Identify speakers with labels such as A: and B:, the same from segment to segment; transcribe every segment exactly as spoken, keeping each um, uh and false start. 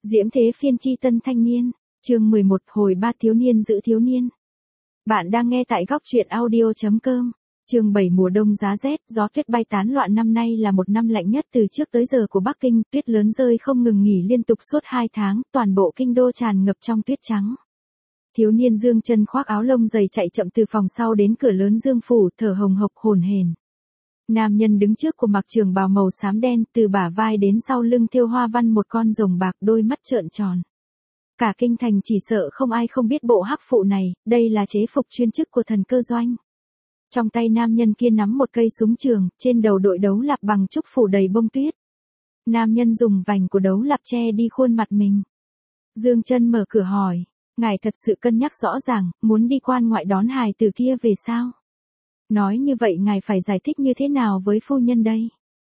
A: Diễm thế phiên chi tân thanh niên, chương mười một hồi ba thiếu niên giữ thiếu niên. Bạn đang nghe tại góc truyện audio chấm com. Chương bảy mùa đông giá rét, gió tuyết bay tán loạn. Năm nay là một năm lạnh nhất từ trước tới giờ của Bắc Kinh, tuyết lớn rơi không ngừng nghỉ liên tục suốt hai tháng, toàn bộ kinh đô tràn ngập trong tuyết trắng. Thiếu niên Dương Chân khoác áo lông dày chạy chậm từ phòng sau đến cửa lớn Dương phủ, thở hồng hộc hổn hển. Nam nhân đứng trước của mặc trường bào màu xám đen, từ bả vai đến sau lưng thêu hoa văn một con rồng bạc, đôi mắt trợn tròn. Cả kinh thành chỉ sợ không ai không biết bộ hắc phụ này, đây là chế phục chuyên chức của thần cơ doanh. Trong tay nam nhân kia nắm một cây súng trường, trên đầu đội đấu lạp bằng trúc phủ đầy bông tuyết. Nam nhân dùng vành của đấu lạp che đi khuôn mặt mình. Dương Chân mở cửa hỏi, ngài thật sự cân nhắc rõ ràng, muốn đi quan ngoại đón hài tử kia về sao? Nói như vậy ngài phải giải thích như thế nào với phu nhân đây?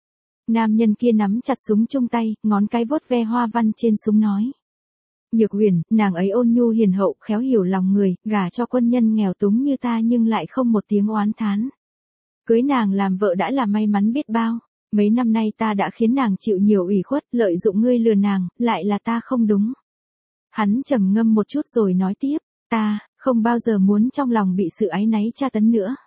A: Nam nhân kia nắm chặt súng chung tay, ngón cái vuốt ve hoa văn trên súng nói. Nhược Huyền, nàng ấy ôn nhu hiền hậu, khéo hiểu lòng người, gả cho quân nhân nghèo túng như ta nhưng lại không một tiếng oán thán. Cưới nàng làm vợ đã là may mắn biết bao, mấy năm nay ta đã khiến nàng chịu nhiều ủy khuất, lợi dụng ngươi lừa nàng, lại là ta không đúng. Hắn trầm ngâm một chút rồi nói tiếp, ta không bao giờ muốn trong lòng bị sự áy náy tra tấn nữa.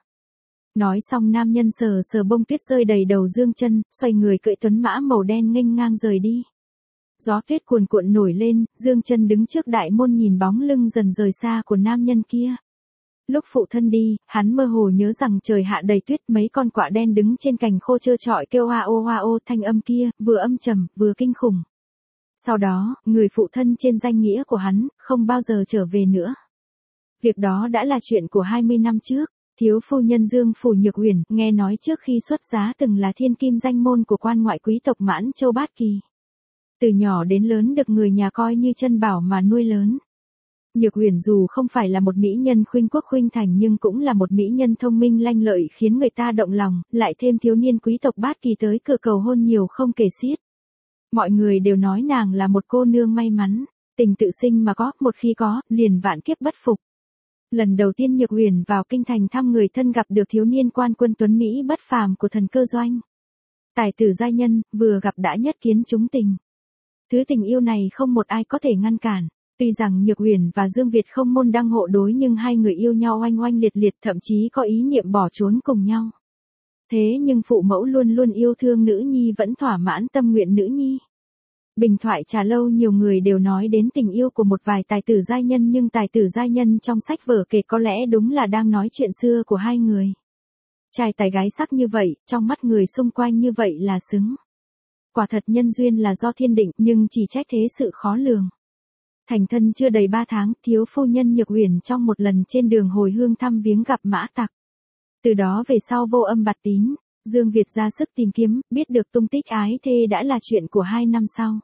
A: Nói xong nam nhân sờ sờ bông tuyết rơi đầy đầu Dương Chân, xoay người cưỡi tuấn mã màu đen nghênh ngang rời đi. Gió tuyết cuồn cuộn nổi lên, Dương Chân đứng trước đại môn nhìn bóng lưng dần rời xa của nam nhân kia. Lúc phụ thân đi, hắn mơ hồ nhớ rằng trời hạ đầy tuyết, mấy con quạ đen đứng trên cành khô trơ trọi kêu hoa ô hoa ô, thanh âm kia, vừa âm trầm, vừa kinh khủng. Sau đó, người phụ thân trên danh nghĩa của hắn, không bao giờ trở về nữa. Việc đó đã là chuyện của hai mươi năm trước. Thiếu phu nhân Dương phủ Nhược Huyền, nghe nói trước khi xuất giá từng là thiên kim danh môn của quan ngoại quý tộc Mãn Châu Bát Kỳ. Từ nhỏ đến lớn được người nhà coi như chân bảo mà nuôi lớn. Nhược Huyền dù không phải là một mỹ nhân khuynh quốc khuynh thành nhưng cũng là một mỹ nhân thông minh lanh lợi khiến người ta động lòng, lại thêm thiếu niên quý tộc Bát Kỳ tới cửa cầu hôn nhiều không kể xiết. Mọi người đều nói nàng là một cô nương may mắn, tình tự sinh mà có, một khi có, liền vạn kiếp bất phục. Lần đầu tiên Nhược Huyền vào kinh thành thăm người thân gặp được thiếu niên quan quân tuấn Mỹ bất phàm của thần cơ doanh. Tài tử giai nhân, vừa gặp đã nhất kiến chúng tình. Thứ tình yêu này không một ai có thể ngăn cản. Tuy rằng Nhược Huyền và Dương Việt không môn đăng hộ đối nhưng hai người yêu nhau oanh oanh liệt liệt, thậm chí có ý niệm bỏ trốn cùng nhau. Thế nhưng phụ mẫu luôn luôn yêu thương nữ nhi vẫn thỏa mãn tâm nguyện nữ nhi. Bình thoại trà lâu nhiều người đều nói đến tình yêu của một vài tài tử giai nhân nhưng tài tử giai nhân trong sách vở kể có lẽ đúng là đang nói chuyện xưa của hai người. Trai tài gái sắc như vậy, trong mắt người xung quanh như vậy là xứng. Quả thật nhân duyên là do thiên định nhưng chỉ trách thế sự khó lường. Thành thân chưa đầy ba tháng, thiếu phu nhân Nhược Huyền trong một lần trên đường hồi hương thăm viếng gặp Mã Tặc. Từ đó về sau vô âm bạt tín. Dương Việt ra sức tìm kiếm, biết được tung tích ái thê đã là chuyện của hai năm sau.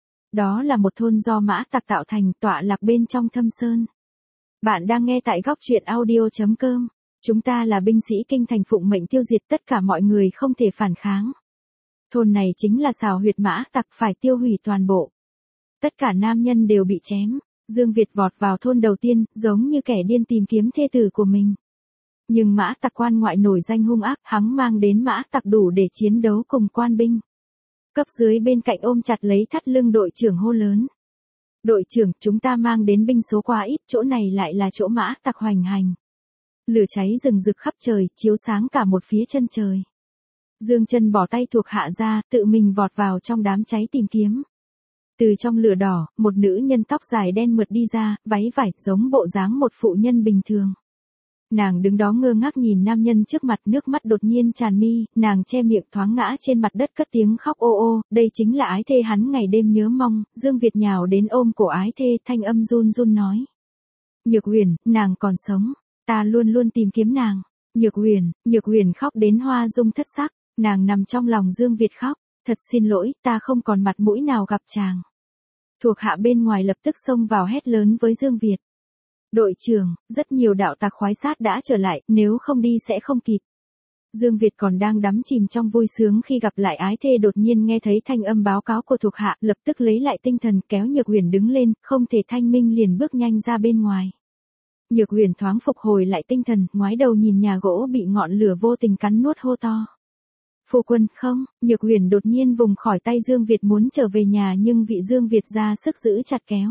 A: Đó là một thôn do Mã Tặc tạo thành, tọa lạc bên trong thâm sơn. Bạn đang nghe tại góc truyện audio chấm com. Chúng ta là binh sĩ kinh thành phụng mệnh tiêu diệt tất cả mọi người không thể phản kháng. Thôn này chính là xào huyệt Mã Tặc, phải tiêu hủy toàn bộ. Tất cả nam nhân đều bị chém. Dương Việt vọt vào thôn đầu tiên, giống như kẻ điên tìm kiếm thê tử của mình. Nhưng Mã Tặc quan ngoại nổi danh hung ác, hắn mang đến Mã Tặc đủ để chiến đấu cùng quan binh. Cấp dưới bên cạnh ôm chặt lấy thắt lưng đội trưởng hô lớn. Đội trưởng, chúng ta mang đến binh số quá ít, chỗ này lại là chỗ Mã Tặc hoành hành. Lửa cháy rừng rực khắp trời, chiếu sáng cả một phía chân trời. Dương Chân bỏ tay thuộc hạ ra, tự mình vọt vào trong đám cháy tìm kiếm. Từ trong lửa đỏ, một nữ nhân tóc dài đen mượt đi ra, váy vải, giống bộ dáng một phụ nhân bình thường. Nàng đứng đó ngơ ngác nhìn nam nhân trước mặt, nước mắt đột nhiên tràn mi, nàng che miệng thoáng ngã trên mặt đất cất tiếng khóc ô ô, đây chính là ái thê hắn ngày đêm nhớ mong. Dương Việt nhào đến ôm cổ ái thê, thanh âm run run nói. Nhược Huyền, nàng còn sống, ta luôn luôn tìm kiếm nàng. Nhược Huyền, Nhược Huyền khóc đến hoa dung thất sắc, nàng nằm trong lòng Dương Việt khóc, thật xin lỗi, ta không còn mặt mũi nào gặp chàng. Thuộc hạ bên ngoài lập tức xông vào hét lớn với Dương Việt. Đội trưởng, rất nhiều đạo tặc khoái sát đã trở lại, nếu không đi sẽ không kịp. Dương Việt còn đang đắm chìm trong vui sướng khi gặp lại ái thê đột nhiên nghe thấy thanh âm báo cáo của thuộc hạ, lập tức lấy lại tinh thần kéo Nhược Huyền đứng lên, không thể thanh minh liền bước nhanh ra bên ngoài. Nhược Huyền thoáng phục hồi lại tinh thần, ngoái đầu nhìn nhà gỗ bị ngọn lửa vô tình cắn nuốt hô to. Phu quân, không, Nhược Huyền đột nhiên vùng khỏi tay Dương Việt muốn trở về nhà nhưng vị Dương Việt ra sức giữ chặt kéo.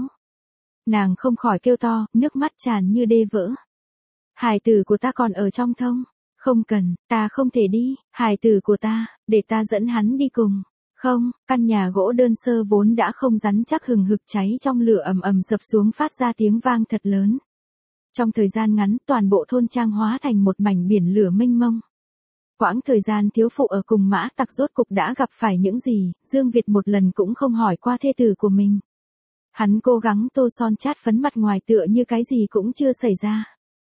A: Nàng không khỏi kêu to, nước mắt tràn như đê vỡ. Hài tử của ta còn ở trong thông. Không cần, ta không thể đi, hài tử của ta, để ta dẫn hắn đi cùng. Không, căn nhà gỗ đơn sơ vốn đã không rắn chắc hừng hực cháy trong lửa ầm ầm sập xuống phát ra tiếng vang thật lớn. Trong thời gian ngắn toàn bộ thôn trang hóa thành một mảnh biển lửa mênh mông. Quãng thời gian thiếu phụ ở cùng Mã Tặc rốt cục đã gặp phải những gì, Dương Việt một lần cũng không hỏi qua thê tử của mình. Hắn cố gắng tô son chát phấn mặt ngoài tựa như cái gì cũng chưa xảy ra.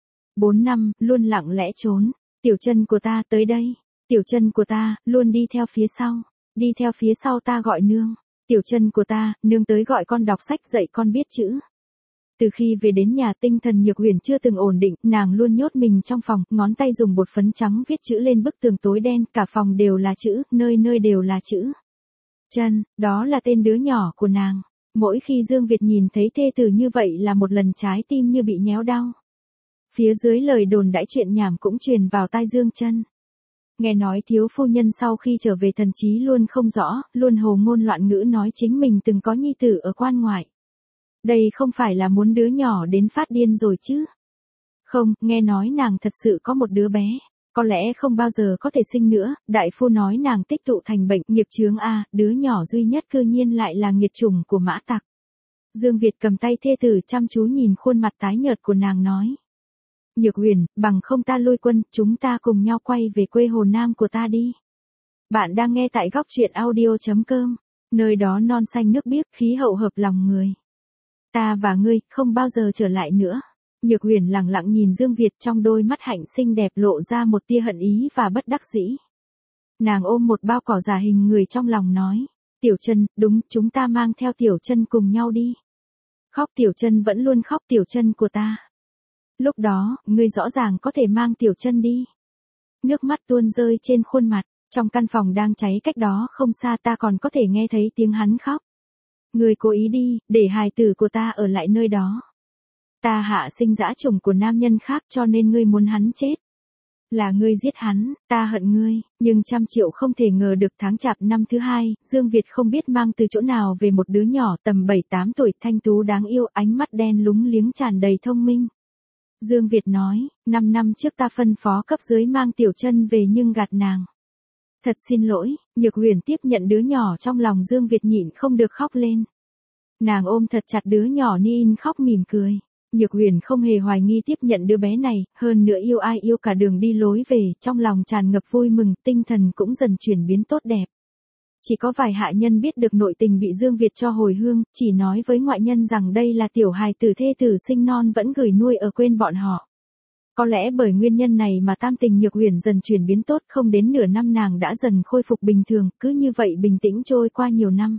A: Bốn năm, luôn lặng lẽ trốn. Tiểu chân của ta tới đây. Tiểu chân của ta, luôn đi theo phía sau. Đi theo phía sau ta gọi nương. Tiểu chân của ta, nương tới gọi con đọc sách dạy con biết chữ. Từ khi về đến nhà tinh thần Nhược Huyền chưa từng ổn định, nàng luôn nhốt mình trong phòng, ngón tay dùng bột phấn trắng viết chữ lên bức tường tối đen, cả phòng đều là chữ, nơi nơi đều là chữ. Chân, đó là tên đứa nhỏ của nàng. Mỗi khi Dương Việt nhìn thấy thê tử như vậy là một lần trái tim như bị nhéo đau. Phía dưới lời đồn đãi chuyện nhảm cũng truyền vào tai Dương Chân. Nghe nói thiếu phu nhân sau khi trở về thần trí luôn không rõ, luôn hồ ngôn loạn ngữ nói chính mình từng có nhi tử ở quan ngoại. Đây không phải là muốn đứa nhỏ đến phát điên rồi chứ? Không, nghe nói nàng thật sự có một đứa bé. Có lẽ không bao giờ có thể sinh nữa, đại phu nói nàng tích tụ thành bệnh nghiệp chướng a, đứa nhỏ duy nhất cư nhiên lại là nghiệt chủng của Mã Tặc. Dương Việt cầm tay thê tử chăm chú nhìn khuôn mặt tái nhợt của nàng nói. Nhược Huyền, bằng không ta lui quân, chúng ta cùng nhau quay về quê Hồ Nam của ta đi. Bạn đang nghe tại góc truyện audio chấm com, nơi đó non xanh nước biếc, khí hậu hợp lòng người. Ta và ngươi, không bao giờ trở lại nữa. Nhược Huyền lặng lặng nhìn Dương Việt, trong đôi mắt hạnh xinh đẹp lộ ra một tia hận ý và bất đắc dĩ. Nàng ôm một bao cỏ giả hình người trong lòng nói. Tiểu Chân, đúng, chúng ta mang theo Tiểu Chân cùng nhau đi. Khóc Tiểu Chân vẫn luôn khóc Tiểu Chân của ta. Lúc đó, ngươi rõ ràng có thể mang Tiểu Chân đi. Nước mắt tuôn rơi trên khuôn mặt, trong căn phòng đang cháy cách đó không xa ta còn có thể nghe thấy tiếng hắn khóc. Ngươi cố ý đi, để hài tử của ta ở lại nơi đó. Ta hạ sinh dã chủng của nam nhân khác cho nên ngươi muốn hắn chết. Là ngươi giết hắn, ta hận ngươi, nhưng trăm triệu không thể ngờ được tháng chạp năm thứ hai, Dương Việt không biết mang từ chỗ nào về một đứa nhỏ tầm bảy tám tuổi thanh tú đáng yêu, ánh mắt đen lúng liếng tràn đầy thông minh. Dương Việt nói, năm năm trước ta phân phó cấp dưới mang Tiểu Chân về nhưng gạt nàng. Thật xin lỗi, Nhược Huyền tiếp nhận đứa nhỏ trong lòng Dương Việt nhịn không được khóc lên. Nàng ôm thật chặt đứa nhỏ Nin khóc mỉm cười. Nhược Huyền không hề hoài nghi tiếp nhận đứa bé này, hơn nữa yêu ai yêu cả đường đi lối về, trong lòng tràn ngập vui mừng, tinh thần cũng dần chuyển biến tốt đẹp. Chỉ có vài hạ nhân biết được nội tình bị Dương Việt cho hồi hương, chỉ nói với ngoại nhân rằng đây là tiểu hài tử thê tử sinh non vẫn gửi nuôi ở quên bọn họ. Có lẽ bởi nguyên nhân này mà tam tình Nhược Huyền dần chuyển biến tốt, không đến nửa năm nàng đã dần khôi phục bình thường, cứ như vậy bình tĩnh trôi qua nhiều năm.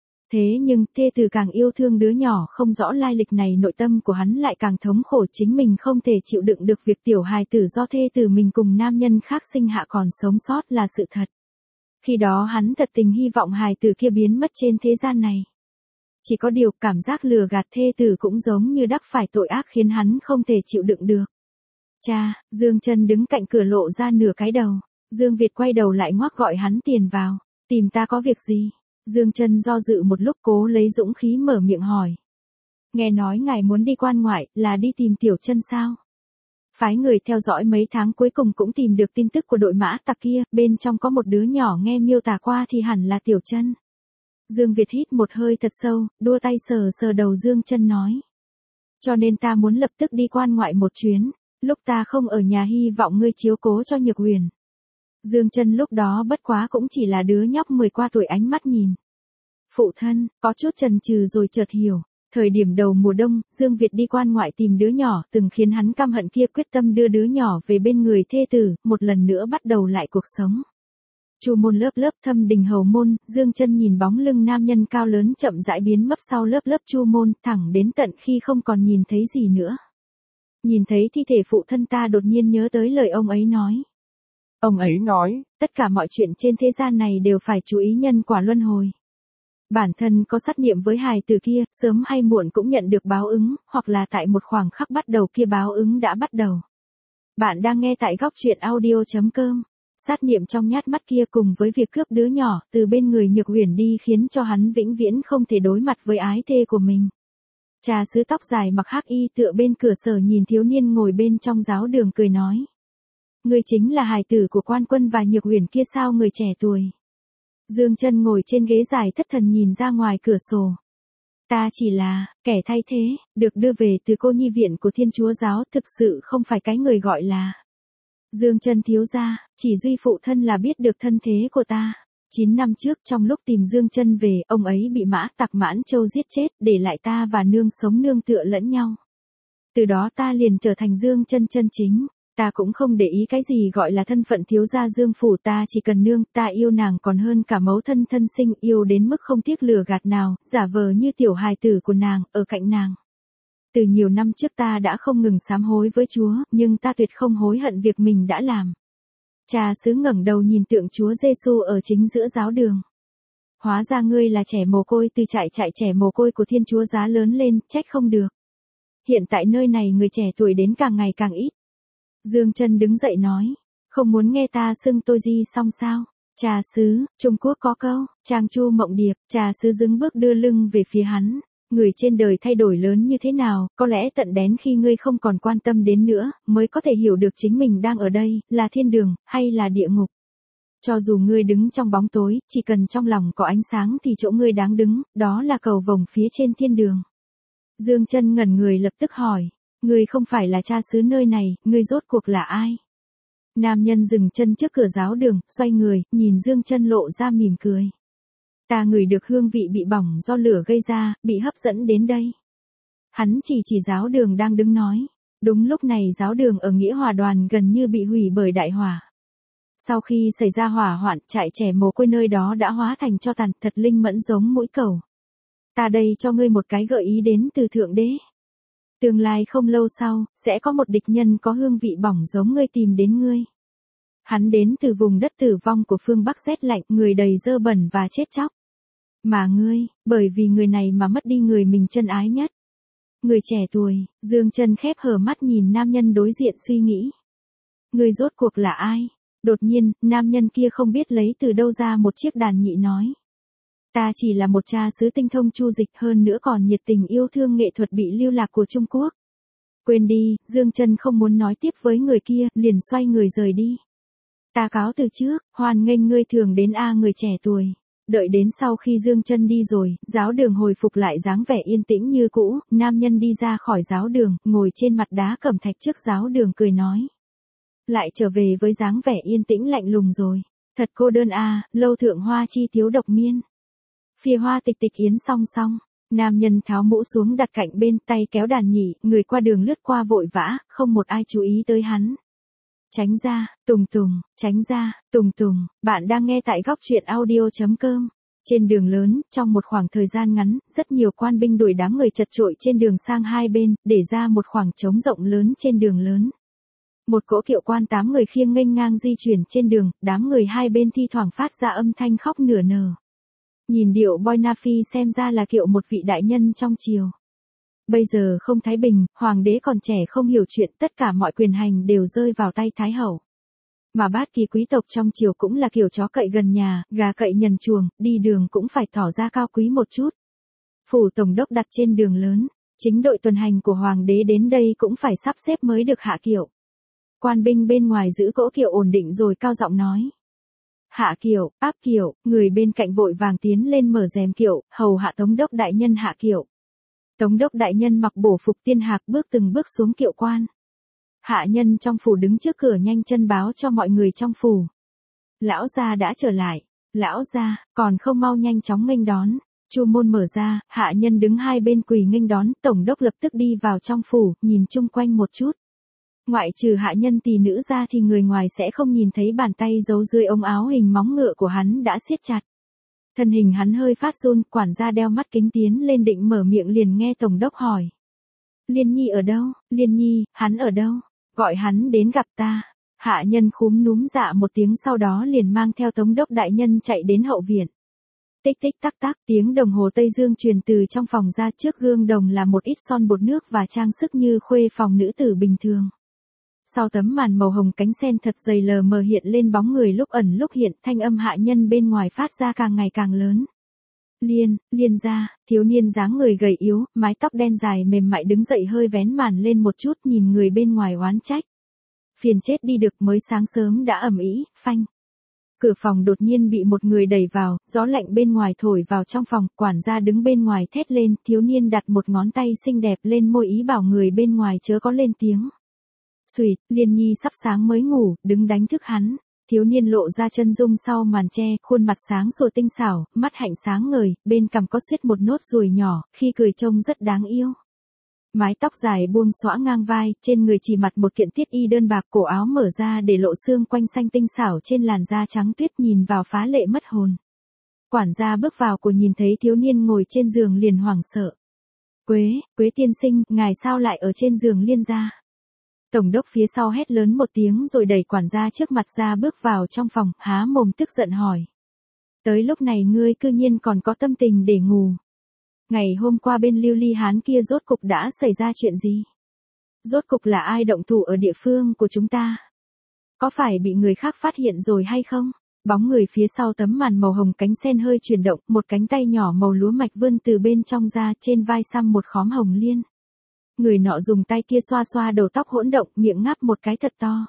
A: Thế nhưng, thê tử càng yêu thương đứa nhỏ không rõ lai lịch này, nội tâm của hắn lại càng thống khổ, chính mình không thể chịu đựng được việc tiểu hài tử do thê tử mình cùng nam nhân khác sinh hạ còn sống sót là sự thật. Khi đó hắn thật tình hy vọng hài tử kia biến mất trên thế gian này. Chỉ có điều cảm giác lừa gạt thê tử cũng giống như đắc phải tội ác khiến hắn không thể chịu đựng được. Cha, Dương Chân đứng cạnh cửa lộ ra nửa cái đầu. Dương Việt quay đầu lại ngoắc gọi hắn tiền vào. Tìm ta có việc gì? Dương Chân do dự một lúc cố lấy dũng khí mở miệng hỏi. Nghe nói ngài muốn đi quan ngoại, là đi tìm Tiểu Chân sao? Phái người theo dõi mấy tháng cuối cùng cũng tìm được tin tức của đội Mã Tặc kia, bên trong có một đứa nhỏ nghe miêu tả qua thì hẳn là Tiểu Chân. Dương Việt hít một hơi thật sâu, đua tay sờ sờ đầu Dương Chân nói. Cho nên ta muốn lập tức đi quan ngoại một chuyến, lúc ta không ở nhà hy vọng ngươi chiếu cố cho Nhược Huyền. Dương Chân lúc đó bất quá cũng chỉ là đứa nhóc mười qua tuổi, ánh mắt nhìn. Phụ thân, có chút chần chừ rồi chợt hiểu. Thời điểm đầu mùa đông, Dương Việt đi quan ngoại tìm đứa nhỏ, từng khiến hắn căm hận kia quyết tâm đưa đứa nhỏ về bên người thê tử, một lần nữa bắt đầu lại cuộc sống. Chu môn lớp lớp thâm đình hầu môn, Dương Chân nhìn bóng lưng nam nhân cao lớn chậm rãi biến mất sau lớp lớp chu môn, thẳng đến tận khi không còn nhìn thấy gì nữa. Nhìn thấy thi thể phụ thân ta đột nhiên nhớ tới lời ông ấy nói. Ông ấy nói, tất cả mọi chuyện trên thế gian này đều phải chú ý nhân quả luân hồi. Bản thân có sát niệm với hài tử kia, sớm hay muộn cũng nhận được báo ứng, hoặc là tại một khoảng khắc bắt đầu kia báo ứng đã bắt đầu. Bạn đang nghe tại góc truyện audio chấm com. Sát niệm trong nhát mắt kia cùng với việc cướp đứa nhỏ từ bên người Nhược Uyển đi khiến cho hắn vĩnh viễn không thể đối mặt với ái thê của mình. Cha xứ tóc dài mặc hắc y tựa bên cửa sổ nhìn thiếu niên ngồi bên trong giáo đường cười nói. Ngươi chính là hài tử của Quan Quân và Nhược Uyển kia sao người trẻ tuổi. Dương Chân ngồi trên ghế dài thất thần nhìn ra ngoài cửa sổ. Ta chỉ là, kẻ thay thế, được đưa về từ cô nhi viện của Thiên Chúa giáo, thực sự không phải cái người gọi là. Dương Chân thiếu gia, chỉ duy phụ thân là biết được thân thế của ta. Chín năm trước trong lúc tìm Dương Chân về, ông ấy bị Mã Tặc Mãn Châu giết chết, để lại ta và nương sống nương tựa lẫn nhau. Từ đó ta liền trở thành Dương Chân chân chính. Ta cũng không để ý cái gì gọi là thân phận thiếu gia Dương phủ, ta chỉ cần nương, ta yêu nàng còn hơn cả mẫu thân thân sinh, yêu đến mức không tiếc lừa gạt nào, giả vờ như tiểu hài tử của nàng, ở cạnh nàng. Từ nhiều năm trước ta đã không ngừng sám hối với Chúa, nhưng ta tuyệt không hối hận việc mình đã làm. Cha xứ ngẩng đầu nhìn tượng Chúa Giêsu ở chính giữa giáo đường. Hóa ra ngươi là trẻ mồ côi từ trại trại trẻ mồ côi của Thiên Chúa giá lớn lên, trách không được. Hiện tại nơi này người trẻ tuổi đến càng ngày càng ít. Dương Chân đứng dậy nói, không muốn nghe ta xưng tôi Di xong sao? Cha xứ, Trung Quốc có câu, Trang Chu Mộng Điệp, cha xứ dừng bước đưa lưng về phía hắn. Người trên đời thay đổi lớn như thế nào, có lẽ tận đến khi ngươi không còn quan tâm đến nữa, mới có thể hiểu được chính mình đang ở đây, là thiên đường, hay là địa ngục. Cho dù ngươi đứng trong bóng tối, chỉ cần trong lòng có ánh sáng thì chỗ ngươi đáng đứng, đó là cầu vồng phía trên thiên đường. Dương Chân ngẩn người lập tức hỏi, ngươi không phải là cha xứ nơi này, ngươi rốt cuộc là ai? Nam nhân dừng chân trước cửa giáo đường, xoay người, nhìn Dương Chân lộ ra mỉm cười. Ta ngửi được hương vị bị bỏng do lửa gây ra, bị hấp dẫn đến đây. Hắn chỉ chỉ giáo đường đang đứng nói. Đúng lúc này giáo đường ở Nghĩa Hòa Đoàn gần như bị hủy bởi đại hỏa. Sau khi xảy ra hỏa hoạn, trại trẻ mồ côi nơi đó đã hóa thành tro tàn, thật linh mẫn giống mũi cầu. Ta đây cho ngươi một cái gợi ý đến từ Thượng Đế. Tương lai không lâu sau, sẽ có một địch nhân có hương vị bỏng giống ngươi tìm đến ngươi. Hắn đến từ vùng đất tử vong của phương Bắc rét lạnh, người đầy dơ bẩn và chết chóc. Mà ngươi, bởi vì người này mà mất đi người mình chân ái nhất. Người trẻ tuổi, Dương Chân khép hờ mắt nhìn nam nhân đối diện suy nghĩ. Ngươi rốt cuộc là ai? Đột nhiên, nam nhân kia không biết lấy từ đâu ra một chiếc đàn nhị nói. Ta chỉ là một cha xứ tinh thông chu dịch, hơn nữa còn nhiệt tình yêu thương nghệ thuật bị lưu lạc của Trung Quốc. Quên đi, Dương Chân không muốn nói tiếp với người kia, liền xoay người rời đi. Ta cáo từ trước, hoan nghênh ngươi thường đến a người trẻ tuổi. Đợi đến sau khi Dương Chân đi rồi, giáo đường hồi phục lại dáng vẻ yên tĩnh như cũ, nam nhân đi ra khỏi giáo đường, ngồi trên mặt đá cẩm thạch trước giáo đường cười nói. Lại trở về với dáng vẻ yên tĩnh lạnh lùng rồi. Thật cô đơn a, lâu thượng hoa chi thiếu độc miên. Phìa hoa tịch tịch yến song song. Nam nhân tháo mũ xuống đặt cạnh bên, tay kéo đàn nhị, người qua đường lướt qua vội vã, không một ai chú ý tới hắn. Tránh ra, tùng tùng, tránh ra, tùng tùng, bạn đang nghe tại góc truyện audio chấm com. Trên đường lớn, trong một khoảng thời gian ngắn, rất nhiều quan binh đuổi đám người chật chội trên đường sang hai bên, để ra một khoảng trống rộng lớn trên đường lớn. Một cỗ kiệu quan tám người khiêng nghênh ngang di chuyển trên đường, đám người hai bên thi thoảng phát ra âm thanh khóc nửa nở. Nhìn điệu Boy Nafi xem ra là kiệu một vị đại nhân trong triều. Bây giờ không thái bình, hoàng đế còn trẻ không hiểu chuyện, tất cả mọi quyền hành đều rơi vào tay thái hậu. Mà bát kỳ quý tộc trong triều cũng là kiểu chó cậy gần nhà, gà cậy nhần chuồng, đi đường cũng phải tỏ ra cao quý một chút. Phủ tổng đốc đặt trên đường lớn, chính đội tuần hành của hoàng đế đến đây cũng phải sắp xếp mới được hạ kiệu. Quan binh bên ngoài giữ cỗ kiệu ổn định rồi cao giọng nói. Hạ kiệu, áp kiệu, người bên cạnh vội vàng tiến lên mở rèm kiệu, hầu hạ Tống đốc đại nhân hạ kiệu. Tống đốc đại nhân mặc bổ phục tiên hạc bước từng bước xuống kiệu quan. Hạ nhân trong phủ đứng trước cửa nhanh chân báo cho mọi người trong phủ. Lão gia đã trở lại. Lão gia, còn không mau nhanh chóng nghênh đón. Chu môn mở ra, hạ nhân đứng hai bên quỳ nghênh đón, tổng đốc lập tức đi vào trong phủ, nhìn chung quanh một chút. Ngoại trừ hạ nhân tỳ nữ ra thì người ngoài sẽ không nhìn thấy bàn tay giấu dưới ống áo hình móng ngựa của hắn đã siết chặt. Thân hình hắn hơi phát run, quản gia đeo mắt kính tiến lên định mở miệng liền nghe tổng đốc hỏi. Liên Nhi ở đâu? Liên Nhi, hắn ở đâu? Gọi hắn đến gặp ta. Hạ nhân khúm núm dạ một tiếng sau đó liền mang theo Tống đốc đại nhân chạy đến hậu viện. Tích tích tắc tắc, tiếng đồng hồ Tây Dương truyền từ trong phòng ra, trước gương đồng là một ít son bột nước và trang sức như khuê phòng nữ tử bình thường. Sau tấm màn màu hồng cánh sen thật dày lờ mờ hiện lên bóng người lúc ẩn lúc hiện, thanh âm hạ nhân bên ngoài phát ra càng ngày càng lớn. Liên, Liên gia, thiếu niên dáng người gầy yếu, mái tóc đen dài mềm mại đứng dậy hơi vén màn lên một chút nhìn người bên ngoài oán trách. Phiền chết đi được, mới sáng sớm đã ầm ĩ, phanh. Cửa phòng đột nhiên bị một người đẩy vào, gió lạnh bên ngoài thổi vào trong phòng, quản gia đứng bên ngoài thét lên, thiếu niên đặt một ngón tay xinh đẹp lên môi ý bảo người bên ngoài chớ có lên tiếng. Xùyt, Liên Nhi sắp sáng mới ngủ, đứng đánh thức hắn. Thiếu niên lộ ra chân dung sau màn che, khuôn mặt sáng sủa tinh xảo, mắt hạnh sáng ngời, bên cằm có xuyết một nốt ruồi nhỏ, khi cười trông rất đáng yêu. Mái tóc dài buông xõa ngang vai, trên người chỉ mặc một kiện tiết y đơn bạc, cổ áo mở ra để lộ xương quanh xanh tinh xảo trên làn da trắng tuyết nhìn vào phá lệ mất hồn. Quản gia bước vào của nhìn thấy thiếu niên ngồi trên giường liền hoảng sợ. Quế, Quế tiên sinh, ngài sao lại ở trên giường Liên gia? Tổng đốc phía sau hét lớn một tiếng rồi đẩy quản gia trước mặt ra bước vào trong phòng, há mồm tức giận hỏi. Tới lúc này ngươi cư nhiên còn có tâm tình để ngủ. Ngày hôm qua bên Lưu Ly Hán kia rốt cục đã xảy ra chuyện gì? Rốt cục là ai động thủ ở địa phương của chúng ta? Có phải bị người khác phát hiện rồi hay không? Bóng người phía sau tấm màn màu hồng cánh sen hơi chuyển động, một cánh tay nhỏ màu lúa mạch vươn từ bên trong ra, trên vai xăm một khóm hồng liên. Người nọ dùng tay kia xoa xoa đầu tóc hỗn động, miệng ngáp một cái thật to.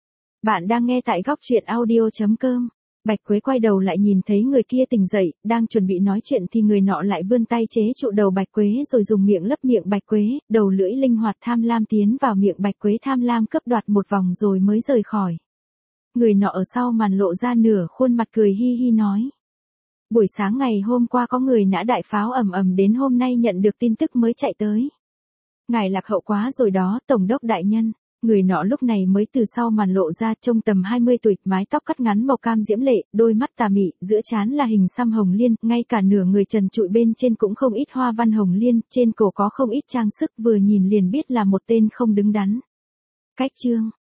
A: Bạn đang nghe tại góc truyện audio chấm com. Bạch Quế quay đầu lại nhìn thấy người kia tỉnh dậy, đang chuẩn bị nói chuyện thì người nọ lại vươn tay chế trụ đầu Bạch Quế rồi dùng miệng lấp miệng Bạch Quế, đầu lưỡi linh hoạt tham lam tiến vào miệng Bạch Quế tham lam cướp đoạt một vòng rồi mới rời khỏi. Người nọ ở sau màn lộ ra nửa khuôn mặt cười hi hi nói. Buổi sáng ngày hôm qua có người nã đại pháo ầm ầm đến hôm nay nhận được tin tức mới chạy tới. Ngài lạc hậu quá rồi đó, tổng đốc đại nhân. Người nọ lúc này mới từ sau màn lộ ra, trông tầm hai mươi tuổi, mái tóc cắt ngắn màu cam diễm lệ, đôi mắt tà mị, giữa trán là hình xăm hồng liên, ngay cả nửa người trần trụi bên trên cũng không ít hoa văn hồng liên, trên cổ có không ít trang sức, vừa nhìn liền biết là một tên không đứng đắn. Cách chương,